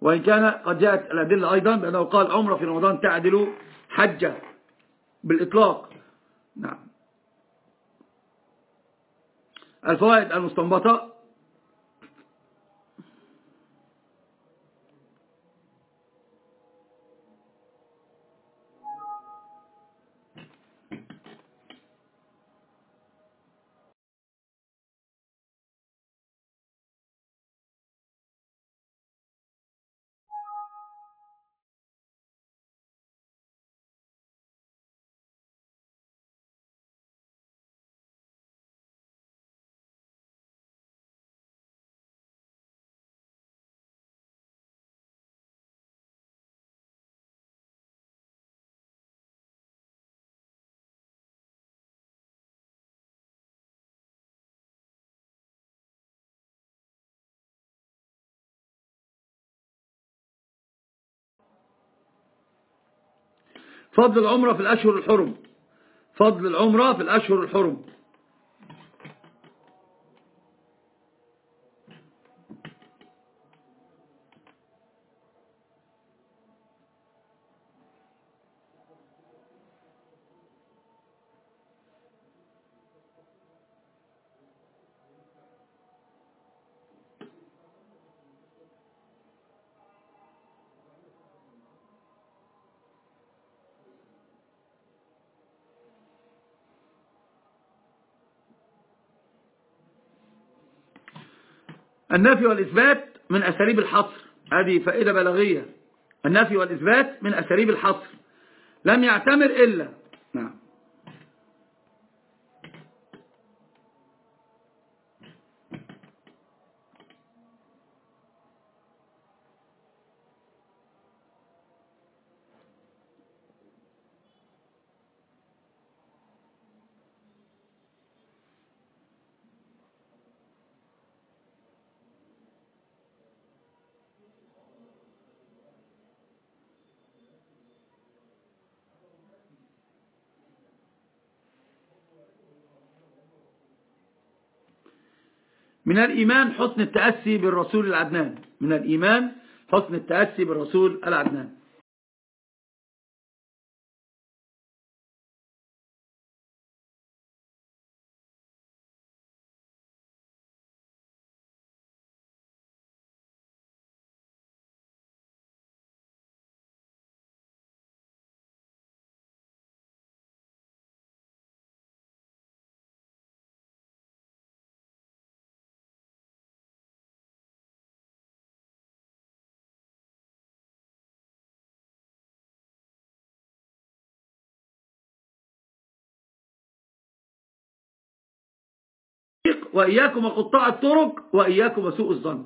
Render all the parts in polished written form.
وإن كان قد جاءت الأدلة أيضا بأنه قال عمرة في رمضان تعدل حجة بالإطلاق. نعم. الفوائد المستنبطة: فضل العمرة في الأشهر الحرم. فضل العمرة في الأشهر الحرم. النفي والإثبات من أساليب الحصر. هذه فائدة بلاغية. النفي والإثبات من أساليب الحصر. لم يعتمر إلا. نعم. من الإيمان حسن التأسي بالرسول العدنان. من الإيمان حسن التأسي بالرسول العدنان. وإياكم وقطاع الطرق وإياكم وسوء الظن.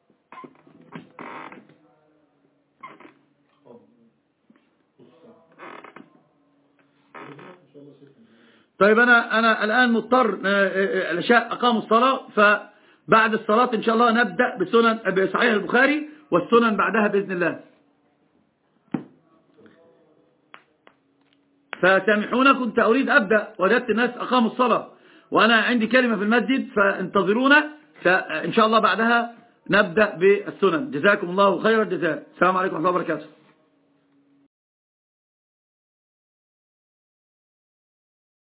طيب أنا الآن مضطر. العشاء أقاموا الصلاة، فبعد الصلاة إن شاء الله نبدأ بصحيح البخاري والسنن بعدها بإذن الله. فسامحونا، كنت أريد أبدأ وجدت الناس أقاموا الصلاة وأنا عندي كلمة في المسجد، فانتظرونا، فإن شاء الله بعدها نبدأ بالسنن. جزاكم الله خير الجزاء. السلام عليكم ورحمة الله وبركاته.